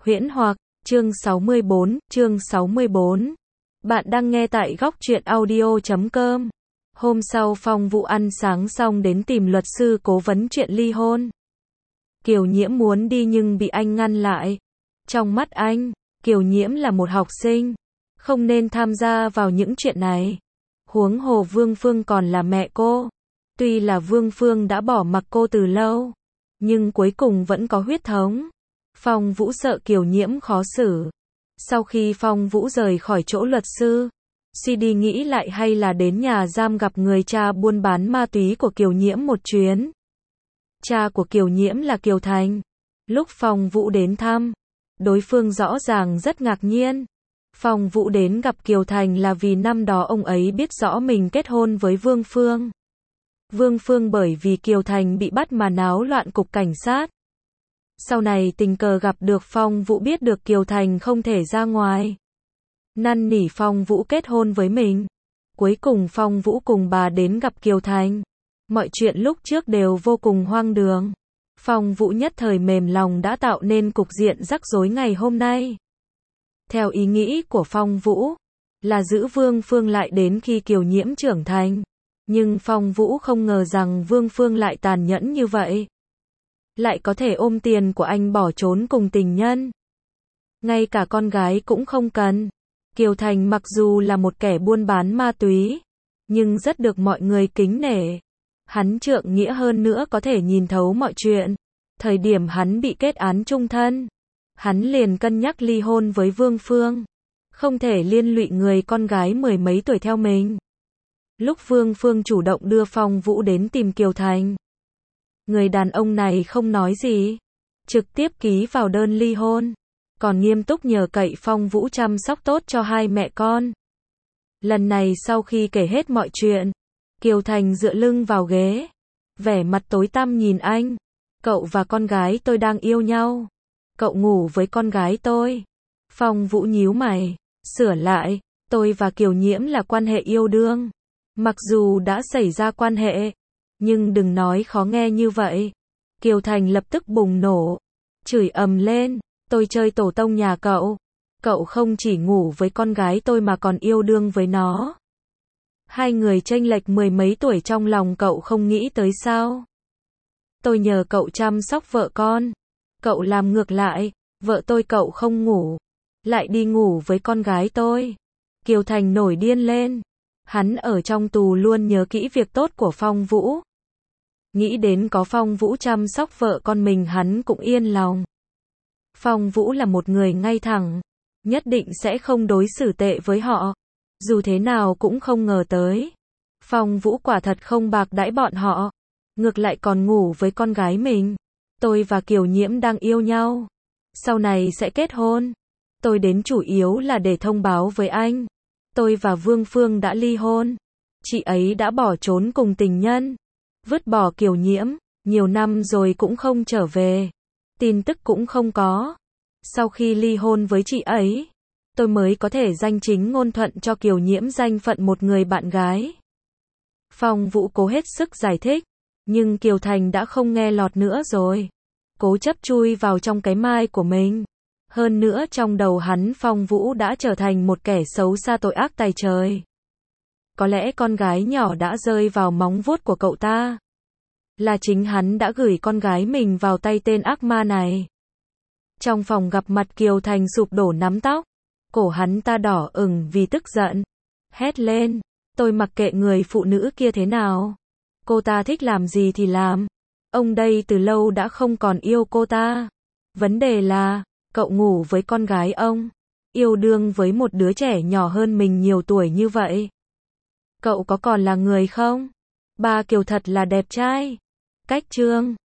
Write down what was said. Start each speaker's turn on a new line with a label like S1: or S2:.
S1: Huyễn hoặc, chương 64. Bạn đang nghe tại góc truyện audio.com. Hôm sau Phong Vũ ăn sáng xong đến tìm luật sư cố vấn chuyện ly hôn. Kiều Nhiễm muốn đi nhưng bị anh ngăn lại. Trong mắt anh, Kiều Nhiễm là một học sinh, không nên tham gia vào những chuyện này. Huống hồ Vương Phương còn là mẹ cô. Tuy là Vương Phương đã bỏ mặc cô từ lâu, nhưng cuối cùng vẫn có huyết thống. Phong Vũ sợ Kiều Nhiễm khó xử. Sau khi Phong Vũ rời khỏi chỗ luật sư, CD nghĩ lại hay là đến nhà giam gặp người cha buôn bán ma túy của Kiều Nhiễm một chuyến. Cha của Kiều Nhiễm là Kiều Thành. Lúc Phong Vũ đến thăm, đối phương rõ ràng rất ngạc nhiên. Phong Vũ đến gặp Kiều Thành là vì năm đó ông ấy biết rõ mình kết hôn với Vương Phương. Vương Phương bởi vì Kiều Thành bị bắt mà náo loạn cục cảnh sát. Sau này tình cờ gặp được Phong Vũ, biết được Kiều Thành không thể ra ngoài, năn nỉ Phong Vũ kết hôn với mình. Cuối cùng Phong Vũ cùng bà đến gặp Kiều Thành. Mọi chuyện lúc trước đều vô cùng hoang đường. Phong Vũ nhất thời mềm lòng đã tạo nên cục diện rắc rối ngày hôm nay. Theo ý nghĩ của Phong Vũ, là giữ Vương Phương lại đến khi Kiều Nhiễm trưởng thành. Nhưng Phong Vũ không ngờ rằng Vương Phương lại tàn nhẫn như vậy. Lại có thể ôm tiền của anh bỏ trốn cùng tình nhân. Ngay cả con gái cũng không cần. Kiều Thành mặc dù là một kẻ buôn bán ma túy, nhưng rất được mọi người kính nể. Hắn trượng nghĩa hơn nữa có thể nhìn thấu mọi chuyện. Thời điểm hắn bị kết án chung thân, hắn liền cân nhắc ly hôn với Vương Phương. Không thể liên lụy người con gái mười mấy tuổi theo mình. Lúc Vương Phương chủ động đưa Phong Vũ đến tìm Kiều Thành, người đàn ông này không nói gì, trực tiếp ký vào đơn ly hôn, còn nghiêm túc nhờ cậy Phong Vũ chăm sóc tốt cho hai mẹ con. Lần này sau khi kể hết mọi chuyện, Kiều Thành dựa lưng vào ghế, vẻ mặt tối tăm nhìn anh. Cậu và con gái tôi đang yêu nhau. Cậu ngủ với con gái tôi. Phong Vũ nhíu mày, sửa lại, tôi và Kiều Nhiễm là quan hệ yêu đương. Mặc dù đã xảy ra quan hệ, nhưng đừng nói khó nghe như vậy. Kiều Thành lập tức bùng nổ, chửi ầm lên, tôi chơi tổ tông nhà cậu. Cậu không chỉ ngủ với con gái tôi mà còn yêu đương với nó. Hai người chênh lệch mười mấy tuổi, trong lòng cậu không nghĩ tới sao? Tôi nhờ cậu chăm sóc vợ con. Cậu làm ngược lại, vợ tôi cậu không ngủ, lại đi ngủ với con gái tôi. Kiều Thành nổi điên lên. Hắn ở trong tù luôn nhớ kỹ việc tốt của Phong Vũ. Nghĩ đến có Phong Vũ chăm sóc vợ con mình hắn cũng yên lòng. Phong Vũ là một người ngay thẳng, nhất định sẽ không đối xử tệ với họ. Dù thế nào cũng không ngờ tới, Phong Vũ quả thật không bạc đãi bọn họ, ngược lại còn ngủ với con gái mình. Tôi và Kiều Nhiễm đang yêu nhau, sau này sẽ kết hôn. Tôi đến chủ yếu là để thông báo với anh, tôi và Vương Phương đã ly hôn. Chị ấy đã bỏ trốn cùng tình nhân, vứt bỏ Kiều Nhiễm, nhiều năm rồi cũng không trở về, tin tức cũng không có. Sau khi ly hôn với chị ấy, tôi mới có thể danh chính ngôn thuận cho Kiều Nhiễm danh phận một người bạn gái. Phong Vũ cố hết sức giải thích, nhưng Kiều Thành đã không nghe lọt nữa rồi. Cố chấp chui vào trong cái mai của mình. Hơn nữa trong đầu hắn Phong Vũ đã trở thành một kẻ xấu xa tội ác tày trời. Có lẽ con gái nhỏ đã rơi vào móng vuốt của cậu ta. Là chính hắn đã gửi con gái mình vào tay tên ác ma này. Trong phòng gặp mặt Kiều Thành sụp đổ nắm tóc. Cổ hắn ta đỏ ửng vì tức giận. Hét lên, tôi mặc kệ người phụ nữ kia thế nào. Cô ta thích làm gì thì làm. Ông đây từ lâu đã không còn yêu cô ta. Vấn đề là, cậu ngủ với con gái ông, yêu đương với một đứa trẻ nhỏ hơn mình nhiều tuổi như vậy. Cậu có còn là người không? Ba Kiều thật là đẹp trai. Cách chương